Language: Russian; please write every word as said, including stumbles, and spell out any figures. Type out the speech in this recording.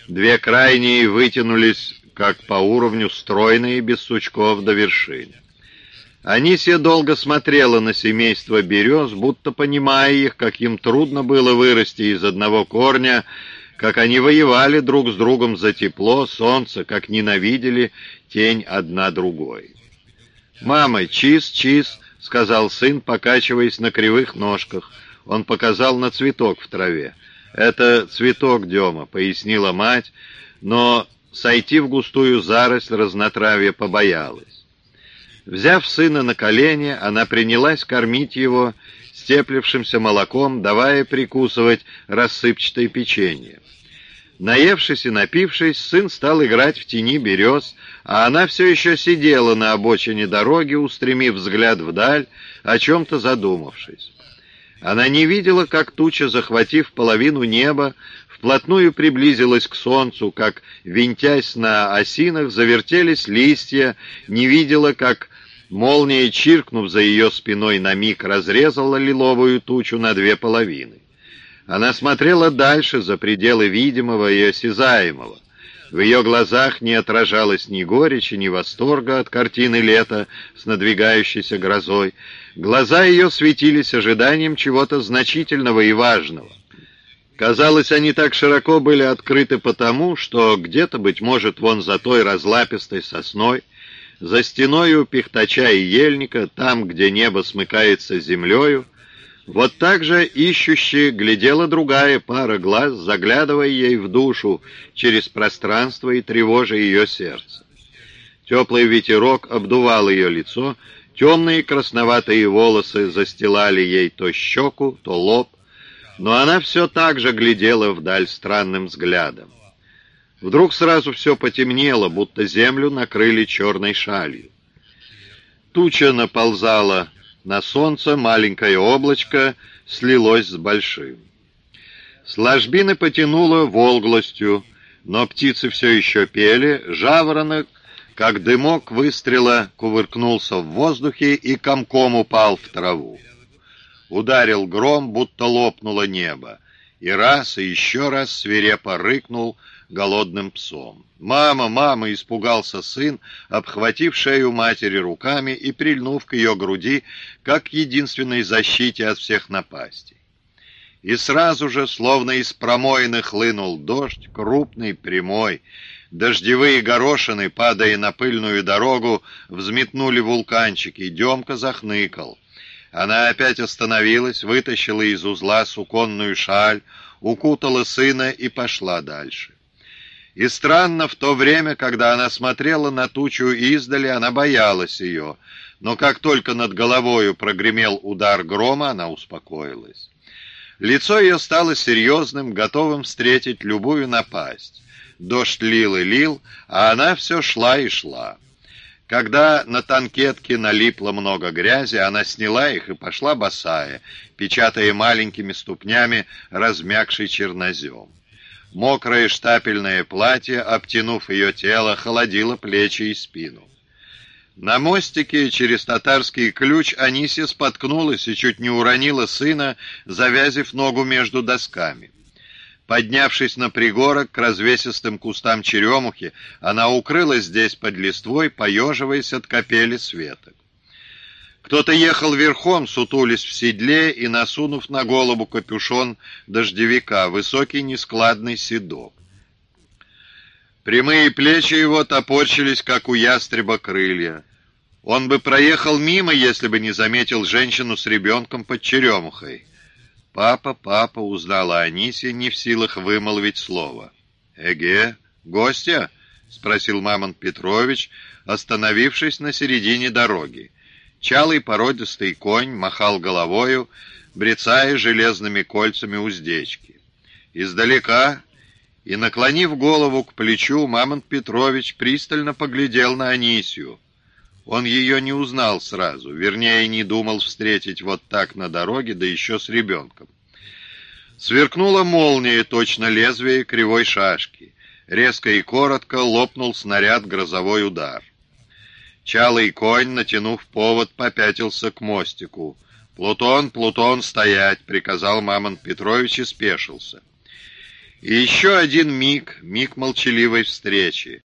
Две крайние вытянулись, как по уровню, стройные, без сучков до вершины. Анисия долго смотрела на семейство берез, будто понимая их, как им трудно было вырасти из одного корня, как они воевали друг с другом за тепло, солнце, как ненавидели тень одна другой. «Мама, чиз, чиз», — сказал сын, покачиваясь на кривых ножках. Он показал на цветок в траве. «Это цветок, Дема», — пояснила мать, но сойти в густую заросль разнотравья побоялась. Взяв сына на колени, она принялась кормить его степлившимся молоком, давая прикусывать рассыпчатое печенье. Наевшись и напившись, сын стал играть в тени берез, а она все еще сидела на обочине дороги, устремив взгляд вдаль, о чем-то задумавшись. Она не видела, как туча, захватив половину неба, вплотную приблизилась к солнцу, как, винтясь на осинах, завертелись листья, не видела, как молния, чиркнув за ее спиной, на миг разрезала лиловую тучу на две половины. Она смотрела дальше, за пределы видимого и осязаемого. В ее глазах не отражалось ни горечи, ни восторга от картины лета с надвигающейся грозой. Глаза ее светились ожиданием чего-то значительного и важного. Казалось, они так широко были открыты потому, что где-то, быть может, вон за той разлапистой сосной, за стеною пихтача и ельника, там, где небо смыкается с землею, вот так же ищуще глядела другая пара глаз, заглядывая ей в душу через пространство и тревожа ее сердце. Теплый ветерок обдувал ее лицо, темные красноватые волосы застилали ей то щеку, то лоб, но она все так же глядела вдаль странным взглядом. Вдруг сразу все потемнело, будто землю накрыли черной шалью. Туча наползала на солнце, маленькое облачко слилось с большим. С ложбины потянуло волглостью, но птицы все еще пели, жаворонок, как дымок выстрела, кувыркнулся в воздухе и комком упал в траву. Ударил гром, будто лопнуло небо, и раз, и еще раз свирепо рыкнул голодным псом. «Мама, мама!» — испугался сын, обхватив шею матери руками и прильнув к ее груди, как к единственной защите от всех напастей. И сразу же, словно из промоины, хлынул дождь, крупный, прямой. Дождевые горошины, падая на пыльную дорогу, взметнули вулканчики. Демка захныкал. Она опять остановилась, вытащила из узла суконную шаль, укутала сына и пошла дальше. И странно, в то время, когда она смотрела на тучу издали, она боялась ее, но как только над головою прогремел удар грома, она успокоилась. Лицо ее стало серьезным, готовым встретить любую напасть. Дождь лил и лил, а она все шла и шла. Когда на танкетке налипло много грязи, она сняла их и пошла босая, печатая маленькими ступнями размягший чернозем. Мокрое штапельное платье, обтянув ее тело, холодило плечи и спину. На мостике через татарский ключ Анисия споткнулась и чуть не уронила сына, завязив ногу между досками. Поднявшись на пригорок к развесистым кустам черемухи, она укрылась здесь под листвой, поеживаясь от капели светок. Кто-то ехал верхом, сутулясь в седле и насунув на голову капюшон дождевика, высокий нескладный седок. Прямые плечи его топорщились, как у ястреба крылья. Он бы проехал мимо, если бы не заметил женщину с ребенком под черемухой. «Папа, папа», — узнала Анисия, не в силах вымолвить слово. «Эге, гостя?» — спросил Мамонт Петрович, остановившись на середине дороги. Чалый породистый конь махал головою, брецая железными кольцами уздечки. Издалека и, наклонив голову к плечу, Мамонт Петрович пристально поглядел на Анисию. Он ее не узнал сразу, вернее, не думал встретить вот так на дороге, да еще с ребенком. Сверкнула молния, точно лезвие кривой шашки. Резко и коротко лопнул снаряд, грозовой удар. Чалый конь, натянув повод, попятился к мостику. «Плутон, Плутон, стоять!» — приказал Мамонт Петрович и спешился. И еще один миг, миг молчаливой встречи.